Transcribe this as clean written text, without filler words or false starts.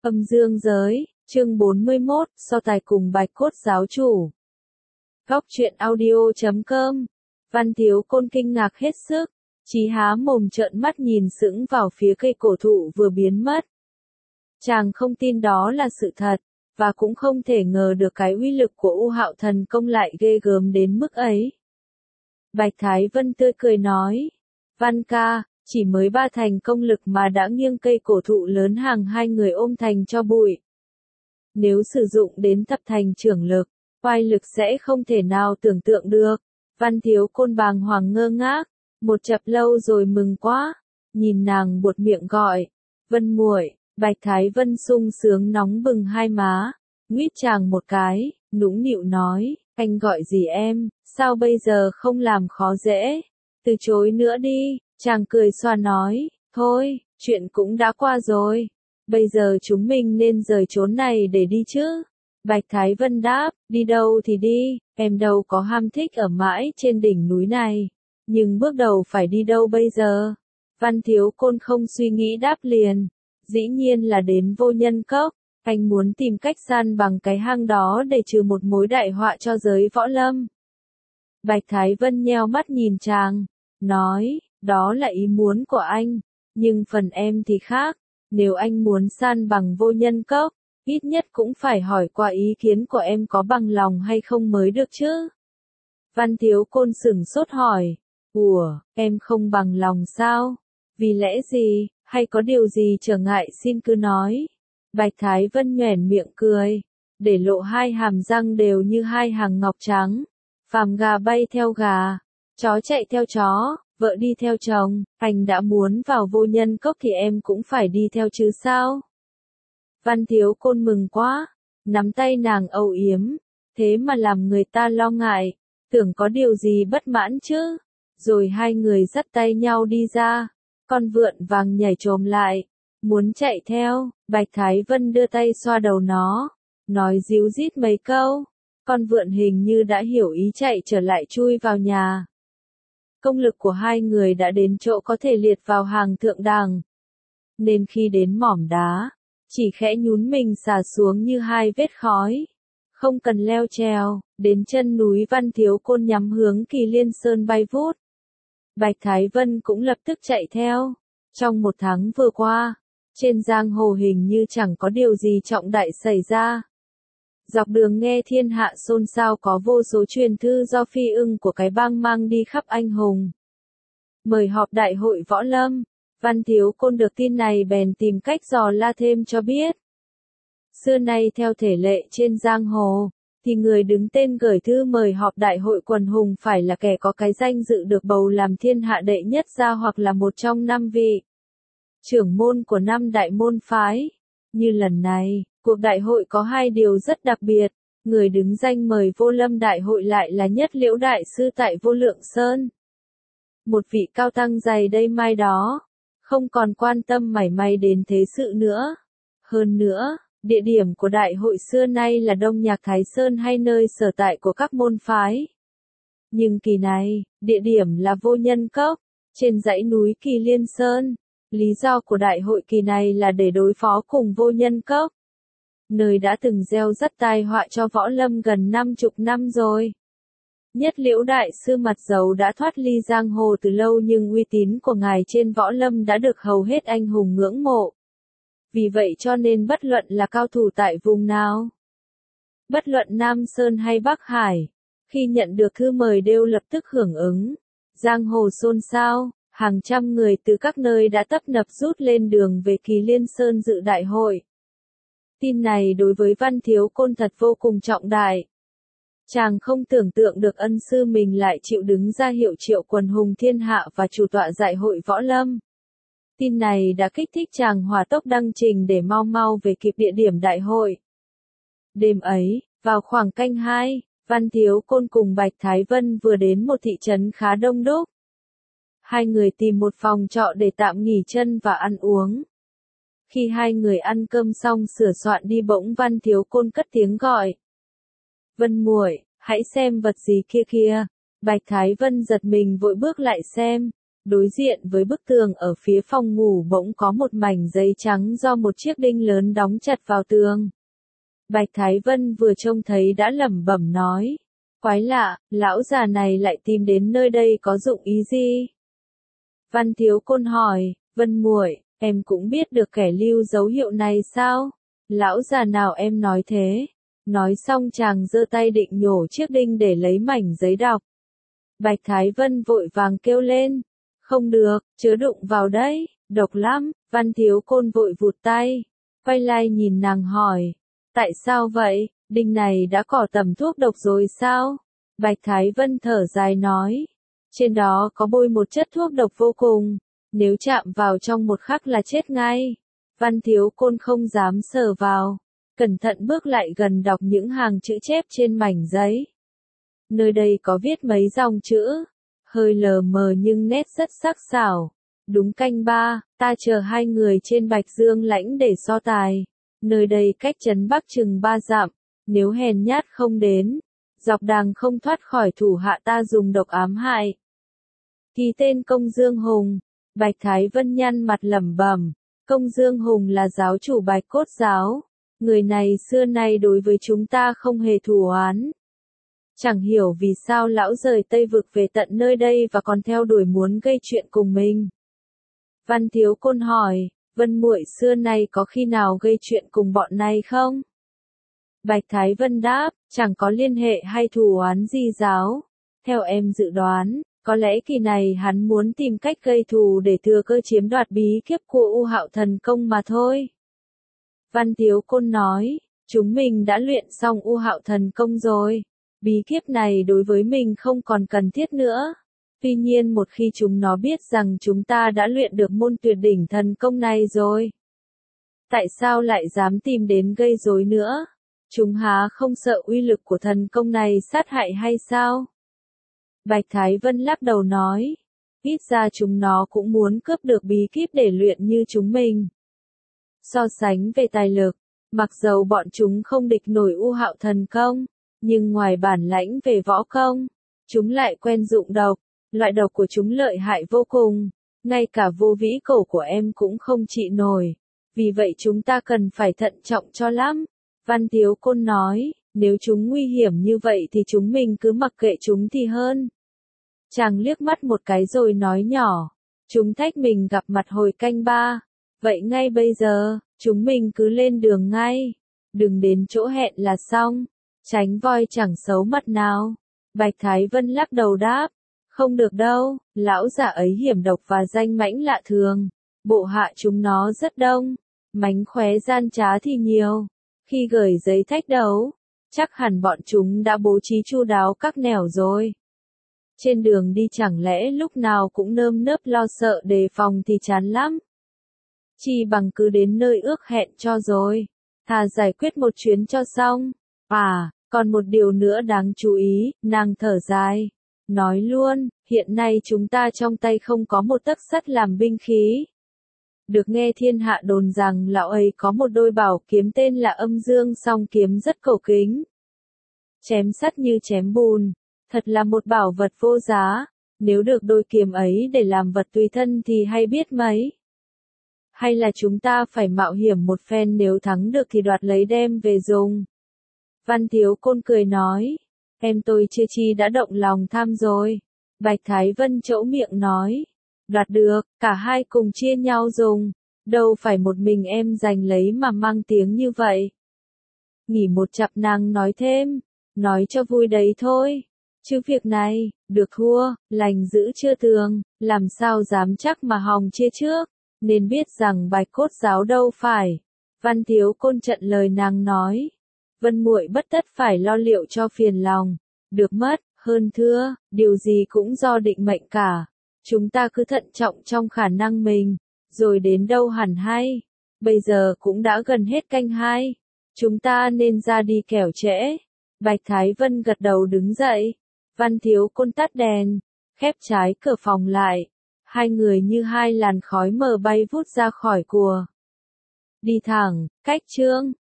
Âm dương giới, chương 41, so tài cùng Bạch Cốt giáo chủ. Góc truyện audio.com. Văn Thiếu Côn kinh ngạc hết sức, Chí há mồm trợn mắt nhìn sững vào phía cây cổ thụ vừa biến mất. Chàng không tin đó là sự thật, và cũng không thể ngờ được cái uy lực của U Hạo Thần Công lại ghê gớm đến mức ấy. Bạch Thái Vân tươi cười nói, Văn ca, chỉ mới 3 thành công lực mà đã nghiêng cây cổ thụ lớn hàng 2 người ôm thành cho bụi. Nếu sử dụng đến thập thành trưởng lực, oai lực sẽ không thể nào tưởng tượng được. Văn Thiếu Côn bàng hoàng ngơ ngác, một chập lâu rồi mừng quá, nhìn nàng buột miệng gọi, Vân muội. Bạch Thái Vân sung sướng nóng bừng hai má, nguyết chàng một cái, nũng nịu nói, anh gọi gì em, sao bây giờ không làm khó dễ, từ chối nữa đi. Chàng cười xoa nói, thôi, chuyện cũng đã qua rồi, bây giờ chúng mình nên rời chốn này để đi chứ. Bạch Thái Vân đáp, đi đâu thì đi, em đâu có ham thích ở mãi trên đỉnh núi này, nhưng bước đầu phải đi đâu bây giờ? Văn Thiếu Côn không suy nghĩ đáp liền, dĩ nhiên là đến Vô Nhân Cốc, anh muốn tìm cách san bằng cái hang đó để trừ một mối đại họa cho giới võ lâm. Bạch Thái Vân nheo mắt nhìn chàng, nói, đó là ý muốn của anh, nhưng phần em thì khác, nếu anh muốn san bằng Vô Nhân Cốc, ít nhất cũng phải hỏi qua ý kiến của em có bằng lòng hay không mới được chứ. Văn Thiếu Côn sửng sốt hỏi, ủa, em không bằng lòng sao? Vì lẽ gì, hay có điều gì trở ngại xin cứ nói. Bạch Thái Vân nhoẻn miệng cười, để lộ hai hàm răng đều như hai hàng ngọc trắng. Phàm gà bay theo gà, chó chạy theo chó, vợ đi theo chồng, anh đã muốn vào Vô Nhân Cốc thì em cũng phải đi theo chứ sao? Văn Thiếu Côn mừng quá, nắm tay nàng âu yếm, thế mà làm người ta lo ngại, tưởng có điều gì bất mãn chứ. Rồi hai người dắt tay nhau đi ra, con vượn vàng nhảy chồm lại, muốn chạy theo. Bạch Thái Vân đưa tay xoa đầu nó, nói díu dít mấy câu, con vượn hình như đã hiểu ý chạy trở lại chui vào nhà. Công lực của hai người đã đến chỗ có thể liệt vào hàng thượng đẳng, nên khi đến mỏm đá, chỉ khẽ nhún mình xả xuống như hai vết khói, không cần leo trèo. Đến chân núi, Văn Thiếu Côn nhắm hướng Kỳ Liên Sơn bay vút. Bạch Thái Vân cũng lập tức chạy theo. Trong 1 tháng vừa qua, trên giang hồ hình như chẳng có điều gì trọng đại xảy ra. Dọc đường nghe thiên hạ xôn xao, có vô số truyền thư do Phi Ưng của cái bang mang đi khắp anh hùng, mời họp đại hội võ lâm. Văn Thiếu Côn được tin này bèn tìm cách dò la thêm cho biết. Xưa nay theo thể lệ trên giang hồ, thì người đứng tên gửi thư mời họp đại hội quần hùng phải là kẻ có cái danh dự được bầu làm thiên hạ đệ nhất gia, hoặc là một trong 5 vị trưởng môn của 5 đại môn phái. Như lần này, cuộc đại hội có 2 điều rất đặc biệt. Người đứng danh mời Vô Lâm đại hội lại là Nhất Liễu đại sư tại Vô Lượng Sơn, một vị cao tăng dày đây mai đó, không còn quan tâm mảy may đến thế sự nữa. Hơn nữa, địa điểm của đại hội xưa nay là Đông Nhạc Thái Sơn hay nơi sở tại của các môn phái. Nhưng kỳ này, địa điểm là Vô Nhân Cốc, trên dãy núi Kỳ Liên Sơn. Lý do của đại hội kỳ này là để đối phó cùng Vô Nhân Cốc, nơi đã từng gieo rắc tai họa cho võ lâm gần 50 năm rồi. Nhất Liễu đại sư mặc dầu đã thoát ly giang hồ từ lâu, nhưng uy tín của ngài trên võ lâm đã được hầu hết anh hùng ngưỡng mộ. Vì vậy cho nên bất luận là cao thủ tại vùng nào, bất luận Nam Sơn hay Bắc Hải, khi nhận được thư mời đều lập tức hưởng ứng. Giang hồ xôn xao, hàng trăm người từ các nơi đã tấp nập rút lên đường về Kỳ Liên Sơn dự đại hội. Tin này đối với Văn Thiếu Côn thật vô cùng trọng đại. Chàng không tưởng tượng được ân sư mình lại chịu đứng ra hiệu triệu quần hùng thiên hạ và chủ tọa đại hội võ lâm. Tin này đã kích thích chàng hỏa tốc đăng trình để mau mau về kịp địa điểm đại hội. Đêm ấy, vào khoảng canh 2, Văn Thiếu Côn cùng Bạch Thái Vân vừa đến một thị trấn khá đông đúc. Hai người tìm một phòng trọ để tạm nghỉ chân và ăn uống. Khi hai người ăn cơm xong sửa soạn đi, bỗng Văn Thiếu Côn cất tiếng gọi, Vân muội, hãy xem vật gì kia kìa. Bạch Thái Vân giật mình vội bước lại xem, Đối diện với bức tường ở phía phòng ngủ bỗng có một mảnh giấy trắng do một chiếc đinh lớn đóng chặt vào tường. Bạch Thái Vân vừa trông thấy đã lẩm bẩm nói. Quái lạ, lão già này lại tìm đến nơi đây có dụng ý gì? Văn Thiếu Côn hỏi, Vân muội, em cũng biết được kẻ lưu dấu hiệu này sao? Lão già nào em nói thế? Nói xong chàng giơ tay định nhổ chiếc đinh để lấy mảnh giấy đọc. Bạch Thái Vân vội vàng kêu lên. Không được, chớ đụng vào đấy, độc lắm. Văn Thiếu Côn vội vụt tay. Quay lại nhìn nàng hỏi. Tại sao vậy? Đinh này đã có tầm thuốc độc rồi sao? Bạch Thái Vân thở dài nói. Trên đó có bôi một chất thuốc độc vô cùng. Nếu chạm vào trong một khắc là chết ngay. Văn Thiếu Côn không dám sờ vào. Cẩn thận bước lại gần đọc những hàng chữ chép trên mảnh giấy. Nơi đây có viết mấy dòng chữ. Hơi lờ mờ nhưng nét rất sắc sảo. Đúng canh 3, ta chờ hai người trên Bạch Dương Lãnh để so tài. Nơi đây cách trấn Bắc chừng 3 dặm. Nếu hèn nhát không đến, dọc đàng không thoát khỏi thủ hạ ta dùng độc ám hại. Ký tên Công Dương Hùng. Bạch Thái Vân nhăn mặt lẩm bẩm. Công Dương Hùng là giáo chủ Bạch Cốt giáo. Người này xưa nay đối với chúng ta không hề thù oán. Chẳng hiểu vì sao lão rời Tây Vực về tận nơi đây và còn theo đuổi muốn gây chuyện cùng mình. Văn Thiếu Côn hỏi, Vân muội xưa nay có khi nào gây chuyện cùng bọn này không? Bạch Thái Vân đáp, chẳng có liên hệ hay thù oán gì giáo. Theo em dự đoán, có lẽ kỳ này hắn muốn tìm cách gây thù để thừa cơ chiếm đoạt bí kíp của U Hạo Thần Công mà thôi. Văn Thiếu Côn nói, chúng mình đã luyện xong U Hạo Thần Công rồi. Bí kíp này đối với mình không còn cần thiết nữa. Tuy nhiên một khi chúng nó biết rằng chúng ta đã luyện được môn tuyệt đỉnh thần công này rồi. Tại sao lại dám tìm đến gây rối nữa? Chúng há không sợ uy lực của thần công này sát hại hay sao? Bạch Thái Vân lắc đầu nói. Ít ra chúng nó cũng muốn cướp được bí kíp để luyện như chúng mình. So sánh về tài lực, mặc dầu bọn chúng không địch nổi U Hạo Thần Công, nhưng ngoài bản lãnh về võ công, chúng lại quen dụng độc. Loại độc của chúng lợi hại vô cùng, ngay cả Vô Vĩ Cổ của em cũng không trị nổi. Vì vậy chúng ta cần phải thận trọng cho lắm. Văn Thiếu Côn nói, nếu chúng nguy hiểm như vậy thì chúng mình cứ mặc kệ chúng thì hơn. Chàng liếc mắt một cái rồi nói nhỏ, chúng thách mình gặp mặt hồi canh 3. Vậy ngay bây giờ, chúng mình cứ lên đường ngay. Đừng đến chỗ hẹn là xong. Tránh voi chẳng xấu mặt nào. Bạch Thái Vân lắc đầu đáp. Không được đâu, lão già ấy hiểm độc và danh mãnh lạ thường. Bộ hạ chúng nó rất đông. Mánh khóe gian trá thì nhiều. Khi gửi giấy thách đấu, chắc hẳn bọn chúng đã bố trí chu đáo các nẻo rồi. Trên đường đi chẳng lẽ lúc nào cũng nơm nớp lo sợ đề phòng thì chán lắm. Chỉ bằng cứ đến nơi ước hẹn cho rồi. Thà giải quyết một chuyến cho xong. À, còn một điều nữa đáng chú ý, nàng thở dài. Nói luôn, hiện nay chúng ta trong tay không có một tấc sắt làm binh khí. Được nghe thiên hạ đồn rằng lão ấy có một đôi bảo kiếm tên là Âm Dương song kiếm rất cổ kính. Chém sắt như chém bùn, thật là một bảo vật vô giá, nếu được đôi kiếm ấy để làm vật tùy thân thì hay biết mấy. Hay là chúng ta phải mạo hiểm một phen nếu thắng được thì đoạt lấy đem về dùng. Văn Thiếu Côn cười nói, em tôi chưa chi đã động lòng tham rồi. Bạch Thái Vân chỗ miệng nói, đoạt được, cả hai cùng chia nhau dùng, đâu phải một mình em giành lấy mà mang tiếng như vậy. Nghỉ một chặp nàng nói thêm, nói cho vui đấy thôi, chứ việc này, được thua, lành giữ chưa tường, làm sao dám chắc mà hòng chia trước, nên biết rằng Bạch Cốt giáo đâu phải. Văn Thiếu Côn trận lời nàng nói, Vân muội bất tất phải lo liệu cho phiền lòng, được mất, hơn thưa, điều gì cũng do định mệnh cả. Chúng ta cứ thận trọng trong khả năng mình, rồi đến đâu hẳn hay. Bây giờ cũng đã gần hết canh 2. Chúng ta nên ra đi kẻo trễ. Bạch Thái Vân gật đầu đứng dậy. Văn Thiếu Côn tắt đèn, khép trái cửa phòng lại. Hai người như hai làn khói mờ bay vút ra khỏi cùa. Đi thẳng, cách chương.